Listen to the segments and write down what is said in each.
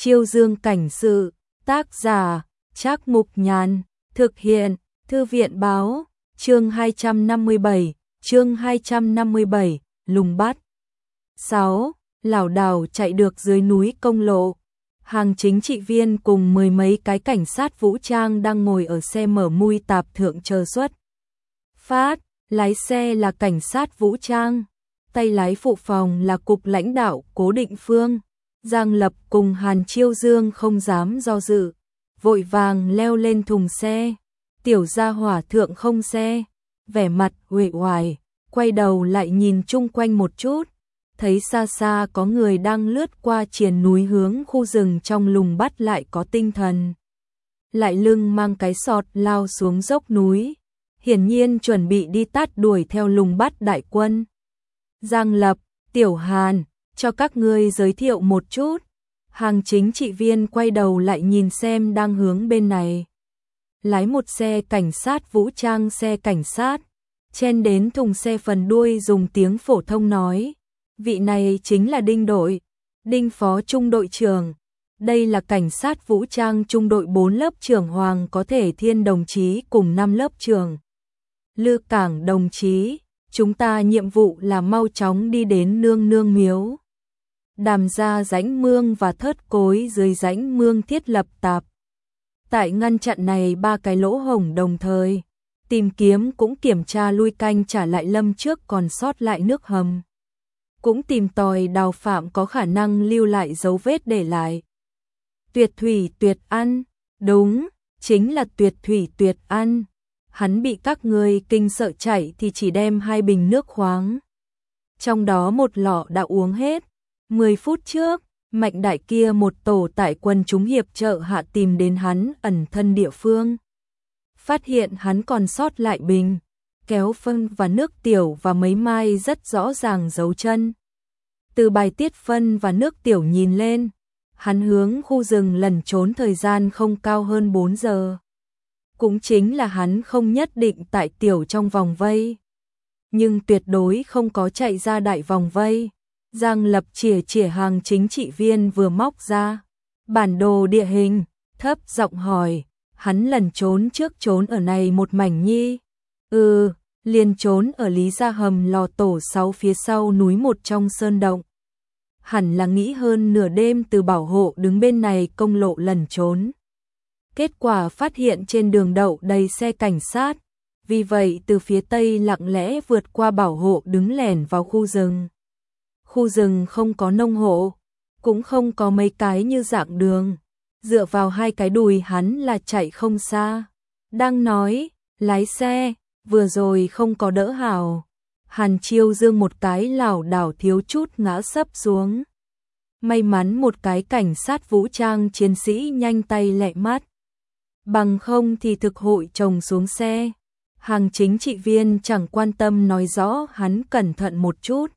Chiêu Dương cảnh sự, tác giả, Trác Mục Nhàn, thực hiện, Thư viện báo, chương 257, lùng bắt. 6. Lảo đảo chạy được dưới núi công lộ. Hàng chính trị viên cùng mười mấy cái cảnh sát vũ trang đang ngồi ở xe mở mui tạp thượng chờ xuất phát. Lái xe là cảnh sát vũ trang, tay lái phụ phòng là cục lãnh đạo Cố Định Phương. Giang Lập cùng Hàn Chiêu Dương không dám do dự, vội vàng leo lên thùng xe. Tiểu gia hỏa thượng không xe, vẻ mặt uể oải, quay đầu lại nhìn chung quanh một chút, thấy xa xa có người đang lướt qua triền núi hướng khu rừng trong lùng bắt, lại có tinh thần. Lại lưng mang cái sọt lao xuống dốc núi, hiển nhiên chuẩn bị đi tát đuổi theo lùng bắt đại quân. Giang Lập, Tiểu Hàn, cho các ngươi giới thiệu một chút. Hàng chính trị viên quay đầu lại nhìn xem đang hướng bên này. Lái một xe cảnh sát vũ trang, xe cảnh sát, chen đến thùng xe phần đuôi dùng tiếng phổ thông nói. Vị này chính là Đinh đội, Đinh phó trung đội trưởng. Đây là cảnh sát vũ trang trung đội 4 lớp trưởng Hoàng Có Thể Thiên đồng chí cùng 5 lớp trưởng Lư Cảng đồng chí. Chúng ta nhiệm vụ là mau chóng đi đến Nương Nương Miếu, đàm ra rãnh mương và thớt cối dưới rãnh mương thiết lập tạp. Tại ngăn chặn này 3 cái lỗ hổng đồng thời, tìm kiếm cũng kiểm tra lui canh trả lại lâm trước còn sót lại nước hầm. Cũng tìm tòi đào phạm có khả năng lưu lại dấu vết để lại. Tuyệt thủy tuyệt ăn, đúng, chính là tuyệt thủy tuyệt ăn. Hắn bị các người kinh sợ chạy thì chỉ đem 2 bình nước khoáng, trong đó một lọ đã uống hết. 10 phút trước, Mạnh Đại kia một tổ tại quân chúng hiệp trợ hạ tìm đến hắn ẩn thân địa phương. Phát hiện hắn còn sót lại bình, kéo phân và nước tiểu và mấy mai rất rõ ràng dấu chân. Từ bài tiết phân và nước tiểu nhìn lên, hắn hướng khu rừng lẩn trốn thời gian không cao hơn 4 giờ. Cũng chính là hắn không nhất định tại tiểu trong vòng vây, nhưng tuyệt đối không có chạy ra đại vòng vây. Giang Lập chìa hàng chính trị viên vừa móc ra bản đồ địa hình, thấp giọng hỏi, hắn lẩn trốn trước trốn ở này một mảnh nhi? Liền trốn ở Lý Gia Hầm lò tổ 6 phía sau núi một trong sơn động. Hẳn là nghĩ hơn nửa đêm từ bảo hộ đứng bên này công lộ lẩn trốn. Kết quả phát hiện trên đường đậu đầy xe cảnh sát, vì vậy từ phía tây lặng lẽ vượt qua bảo hộ đứng lẻn vào khu rừng. Khu rừng không có nông hộ, cũng không có mấy cái như dạng đường, dựa vào 2 cái đùi hắn là chạy không xa. Đang nói, lái xe, vừa rồi không có đỡ hảo. Hàn Chiêu Dương một cái lảo đảo thiếu chút ngã sấp xuống. May mắn một cái cảnh sát vũ trang chiến sĩ nhanh tay lẹ mắt, bằng không thì thực hội chồng xuống xe. Hàng chính trị viên chẳng quan tâm nói rõ hắn cẩn thận một chút.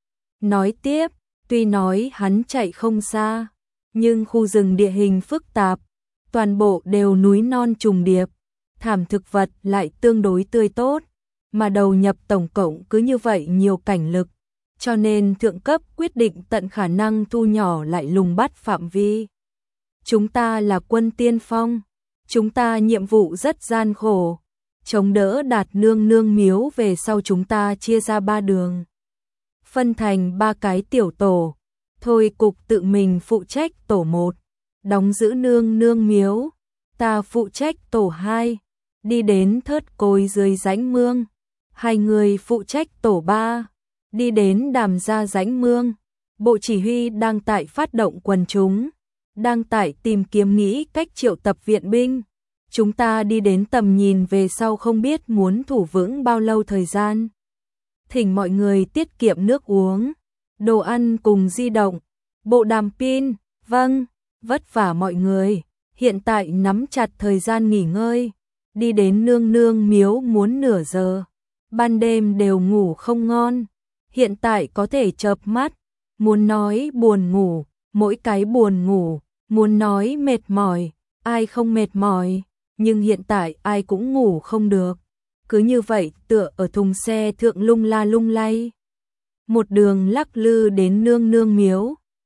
Nói tiếp, tuy nói hắn chạy không xa, nhưng khu rừng địa hình phức tạp, toàn bộ đều núi non trùng điệp, thảm thực vật lại tương đối tươi tốt, mà đầu nhập tổng cộng cứ như vậy nhiều cảnh lực, cho nên thượng cấp quyết định tận khả năng thu nhỏ lại lùng bắt phạm vi. Chúng ta là quân tiên phong, chúng ta nhiệm vụ rất gian khổ, chống đỡ đạt Nương Nương Miếu về sau chúng ta chia ra 3 đường, phân thành 3 cái tiểu tổ. Thôi cục tự mình phụ trách tổ 1, đóng giữ Nương Nương Miếu, ta phụ trách tổ 2, đi đến thớt cối dưới rãnh mương. 2 người phụ trách tổ 3, đi đến đàm ra rãnh mương. Bộ chỉ huy đang tại phát động quần chúng, đang tại tìm kiếm nghĩ cách triệu tập viện binh. Chúng ta đi đến tầm nhìn về sau không biết muốn thủ vững bao lâu thời gian. Thỉnh mọi người tiết kiệm nước uống, đồ ăn cùng di động, bộ đàm pin. Vâng, vất vả mọi người. Hiện tại nắm chặt thời gian nghỉ ngơi. Đi đến Nương Nương Miếu muốn nửa giờ. Ban đêm đều ngủ không ngon, hiện tại có thể chợp mắt. Muốn nói buồn ngủ, mỗi cái buồn ngủ. Muốn nói mệt mỏi, ai không mệt mỏi. Nhưng hiện tại ai cũng ngủ không được. Cứ như vậy tựa ở thùng xe thượng lung la lung lay. Một đường lắc lư đến Nương Nương Miếu.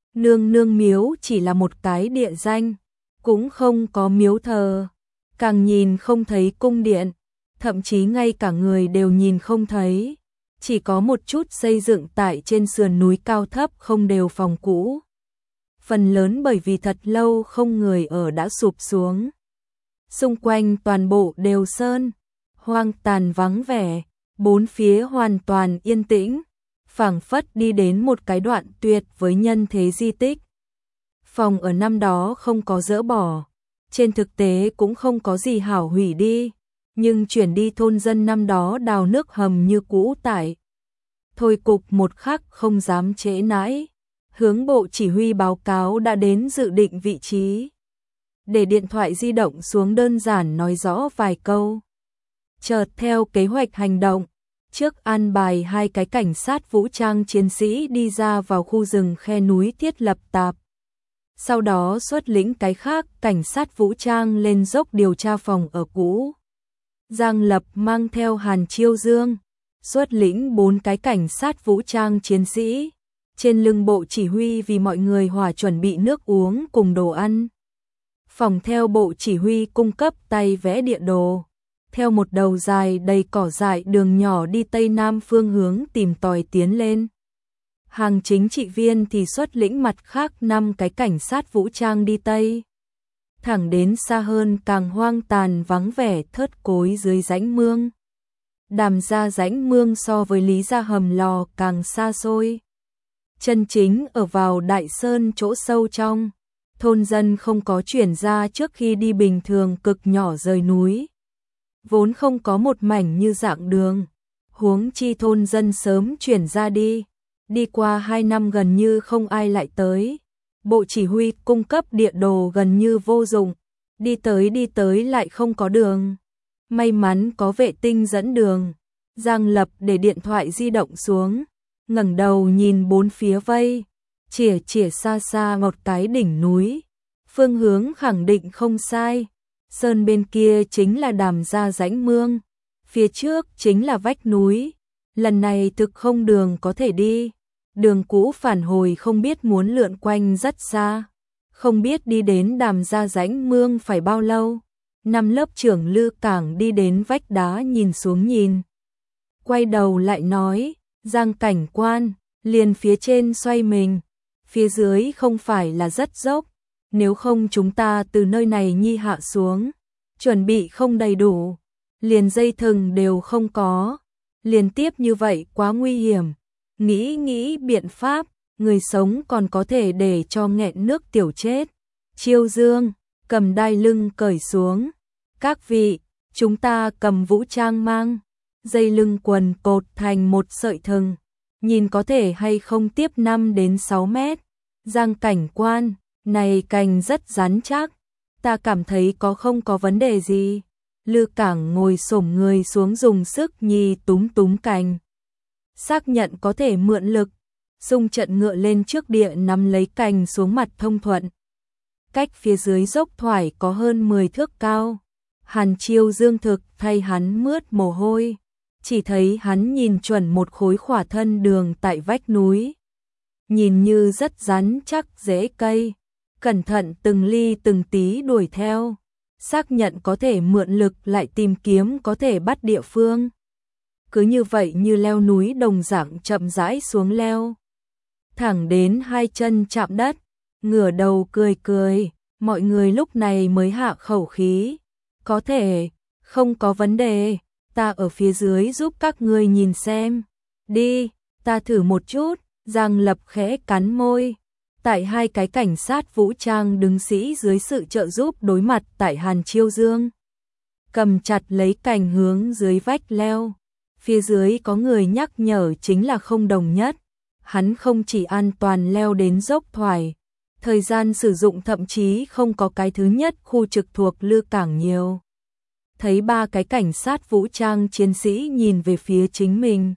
Nương nương miếu chỉ là một cái địa danh, cũng không có miếu thờ, càng nhìn không thấy cung điện, thậm chí ngay cả người đều nhìn không thấy, chỉ có một chút xây dựng tại trên sườn núi cao thấp không đều phòng cũ. Phần lớn bởi vì thật lâu không người ở đã sụp xuống. Xung quanh toàn bộ đều sơn, hoang tàn vắng vẻ, bốn phía hoàn toàn yên tĩnh, phảng phất đi đến một cái đoạn tuyệt với nhân thế di tích. Phòng ở năm đó không có dỡ bỏ, trên thực tế cũng không có gì hảo hủy đi, nhưng chuyển đi thôn dân năm đó đào nước hầm như cũ tại. Thôi cục một khắc không dám trễ nãi, hướng bộ chỉ huy báo cáo đã đến dự định vị trí. Để điện thoại di động xuống đơn giản nói rõ vài câu. Chợt theo kế hoạch hành động, trước an bài 2 cái cảnh sát vũ trang chiến sĩ đi ra vào khu rừng khe núi thiết lập tạp. Sau đó xuất lĩnh cái khác cảnh sát vũ trang lên dốc điều tra phòng ở cũ. Giang Lập mang theo Hàn Chiêu Dương, xuất lĩnh 4 cái cảnh sát vũ trang chiến sĩ. Trên lưng bộ chỉ huy vì mọi người hòa chuẩn bị nước uống cùng đồ ăn. Phòng theo bộ chỉ huy cung cấp tay vẽ địa đồ. Theo một đầu dài đầy cỏ dại đường nhỏ đi tây nam phương hướng tìm tòi tiến lên. Hàng chính trị viên thì xuất lĩnh mặt khác 5 cái cảnh sát vũ trang đi tây. Thẳng đến xa hơn càng hoang tàn vắng vẻ thớt cối dưới rãnh mương. Đàm ra rãnh mương so với Lý Gia hầm lò càng xa xôi. Chân chính ở vào Đại Sơn chỗ sâu trong, thôn dân không có chuyển ra trước khi đi bình thường cực nhỏ rời núi. Vốn không có một mảnh như dạng đường, huống chi thôn dân sớm chuyển ra đi qua 2 năm gần như không ai lại tới. Bộ chỉ huy cung cấp địa đồ gần như vô dụng, đi tới lại không có đường. May mắn có vệ tinh dẫn đường, Giang Lập để điện thoại di động xuống, ngẩng đầu nhìn bốn phía vây, chìa xa xa một cái đỉnh núi, phương hướng khẳng định không sai, sơn bên kia chính là Đàm ra rãnh mương, phía trước chính là vách núi, lần này thực không đường có thể đi, đường cũ phản hồi không biết muốn lượn quanh rất xa, không biết đi đến Đàm ra rãnh mương phải bao lâu. Năm lớp trưởng Lư Cảng đi đến vách đá nhìn xuống nhìn, quay đầu lại nói, Giang cảnh quan, liền phía trên xoay mình, phía dưới không phải là rất dốc, nếu không chúng ta từ nơi này nhi hạ xuống, chuẩn bị không đầy đủ, liền dây thừng đều không có, liên tiếp như vậy quá nguy hiểm, nghĩ biện pháp, người sống còn có thể để cho nghẹn nước tiểu chết. Chiêu Dương cầm đai lưng cởi xuống, các vị, chúng ta cầm vũ trang mang, dây lưng quần cột thành một sợi thừng, nhìn có thể hay không tiếp 5 đến 6 mét. Giang cảnh quan, này cành rất rắn chắc, ta cảm thấy không có vấn đề gì. Lư Cảng ngồi xổm người xuống dùng sức nhì túm cành, xác nhận có thể mượn lực, xung trận ngựa lên trước địa nắm lấy cành xuống mặt thông thuận. Cách phía dưới dốc thoải có hơn 10 thước cao. Hàn Chiêu Dương thực thay hắn mướt mồ hôi, chỉ thấy hắn nhìn chuẩn một khối khỏa thân đường tại vách núi, nhìn như rất rắn chắc rễ cây, cẩn thận từng ly từng tí đuổi theo, xác nhận có thể mượn lực lại tìm kiếm có thể bắt địa phương. Cứ như vậy như leo núi đồng dạng chậm rãi xuống leo, thẳng đến 2 chân chạm đất, ngửa đầu cười, mọi người lúc này mới hạ khẩu khí. Có thể, không có vấn đề, ta ở phía dưới giúp các ngươi nhìn xem. Đi, ta thử một chút. Giang Lập khẽ cắn môi. Tại 2 cái cảnh sát vũ trang đứng sĩ dưới sự trợ giúp đối mặt tại Hàn Chiêu Dương. Cầm chặt lấy cành hướng dưới vách leo. Phía dưới có người nhắc nhở chính là không đồng nhất. Hắn không chỉ an toàn leo đến dốc thoải, thời gian sử dụng thậm chí không có cái thứ nhất khu trực thuộc Lư Cảng nhiều. Thấy 3 cái cảnh sát vũ trang chiến sĩ nhìn về phía chính mình,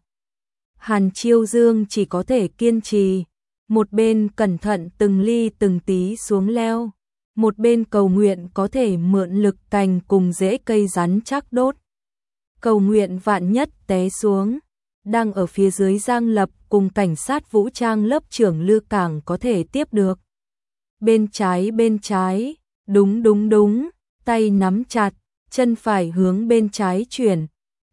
Hàn Chiêu Dương chỉ có thể kiên trì, một bên cẩn thận từng ly từng tí xuống leo, một bên cầu nguyện có thể mượn lực cành cùng rễ cây rắn chắc đốt. Cầu nguyện vạn nhất té xuống, đang ở phía dưới Giang Lập cùng cảnh sát vũ trang lớp trưởng Lư Cảng có thể tiếp được. Bên trái, đúng, tay nắm chặt, chân phải hướng bên trái chuyển.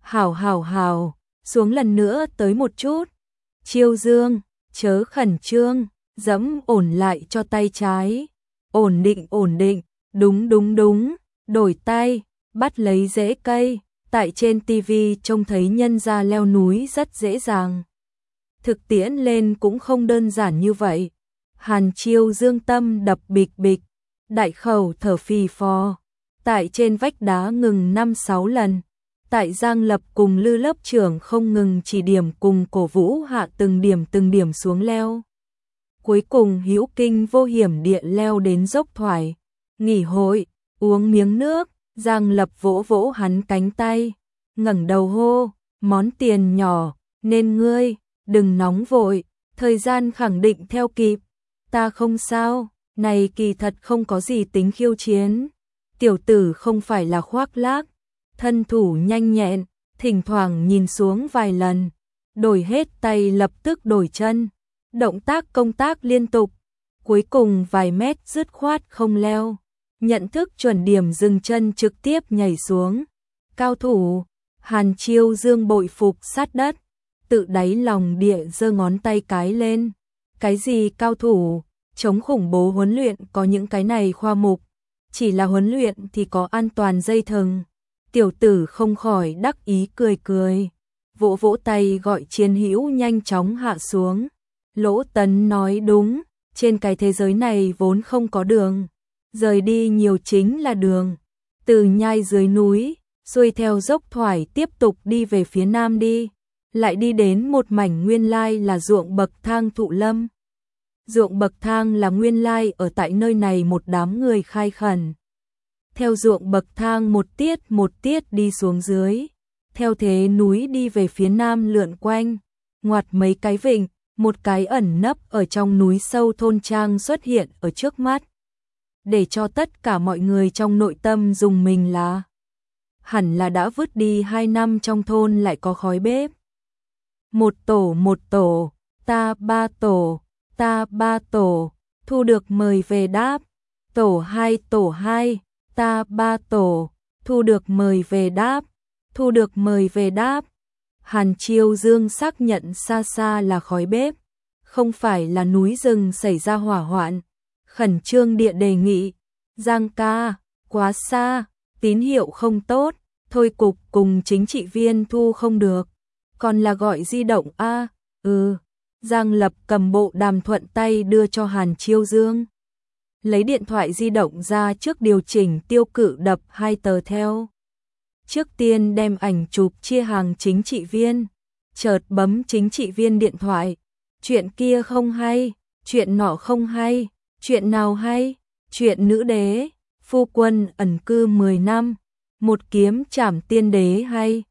Hảo, xuống lần nữa tới một chút. Chiêu Dương, chớ khẩn trương, dẫm ổn lại cho tay trái. Ổn định, đúng, đổi tay, bắt lấy rễ cây. Tại trên TV trông thấy nhân gia leo núi rất dễ dàng. Thực tiễn lên cũng không đơn giản như vậy. Hàn Chiêu Dương tâm đập bịch bịch, đại khẩu thở phì phò. Tại trên vách đá ngừng 5-6 lần. Tại Giang Lập cùng Lư lớp trưởng không ngừng chỉ điểm cùng cổ vũ hạ từng điểm xuống leo. Cuối cùng hữu kinh vô hiểm địa leo đến dốc thoải. Nghỉ hội, uống miếng nước, Giang Lập vỗ vỗ hắn cánh tay, ngẩng đầu hô, món tiền nhỏ, nên ngươi, đừng nóng vội, thời gian khẳng định theo kịp. Ta không sao, này kỳ thật không có gì tính khiêu chiến. Tiểu tử không phải là khoác lác, thân thủ nhanh nhẹn, thỉnh thoảng nhìn xuống vài lần, đổi hết tay lập tức đổi chân, động tác công tác liên tục, cuối cùng vài mét dứt khoát không leo, nhận thức chuẩn điểm dừng chân trực tiếp nhảy xuống. Cao thủ, Hàn Chiêu Dương bội phục sát đất, tự đáy lòng địa giơ ngón tay cái lên. Cái gì cao thủ, chống khủng bố huấn luyện có những cái này khoa mục, chỉ là huấn luyện thì có an toàn dây thừng. Tiểu tử không khỏi đắc ý cười, vỗ vỗ tay gọi chiến hữu nhanh chóng hạ xuống. Lỗ Tấn nói đúng, trên cái thế giới này vốn không có đường, rời đi nhiều chính là đường. Từ nhai dưới núi, xuôi theo dốc thoải tiếp tục đi về phía nam đi, lại đi đến một mảnh nguyên lai là ruộng bậc thang thụ lâm. Ruộng bậc thang là nguyên lai ở tại nơi này một đám người khai khẩn. Theo ruộng bậc thang một tiết đi xuống dưới, theo thế núi đi về phía nam lượn quanh, ngoặt mấy cái vịnh, một cái ẩn nấp ở trong núi sâu thôn trang xuất hiện ở trước mắt. Để cho tất cả mọi người trong nội tâm dùng mình là hẳn là đã vứt đi 2 năm trong thôn lại có khói bếp. Một tổ, ta ba tổ, thu được mời về đáp. Tổ 2, ta 3 tổ, thu được mời về đáp. Hàn Chiêu Dương xác nhận xa là khói bếp, không phải là núi rừng xảy ra hỏa hoạn. Khẩn trương địa đề nghị, Giang ca, quá xa, tín hiệu không tốt, thôi cục cùng chính trị viên thu không được, còn là gọi di động a. Giang Lập cầm bộ đàm thuận tay đưa cho Hàn Chiêu Dương. Lấy điện thoại di động ra trước điều chỉnh tiêu cự đập 2 tờ theo. Trước tiên đem ảnh chụp chia hàng chính trị viên, chợt bấm chính trị viên điện thoại. Chuyện kia không hay, chuyện nọ không hay, chuyện nào hay, chuyện nữ đế, phu quân ẩn cư 10 năm, một kiếm trảm tiên đế hay.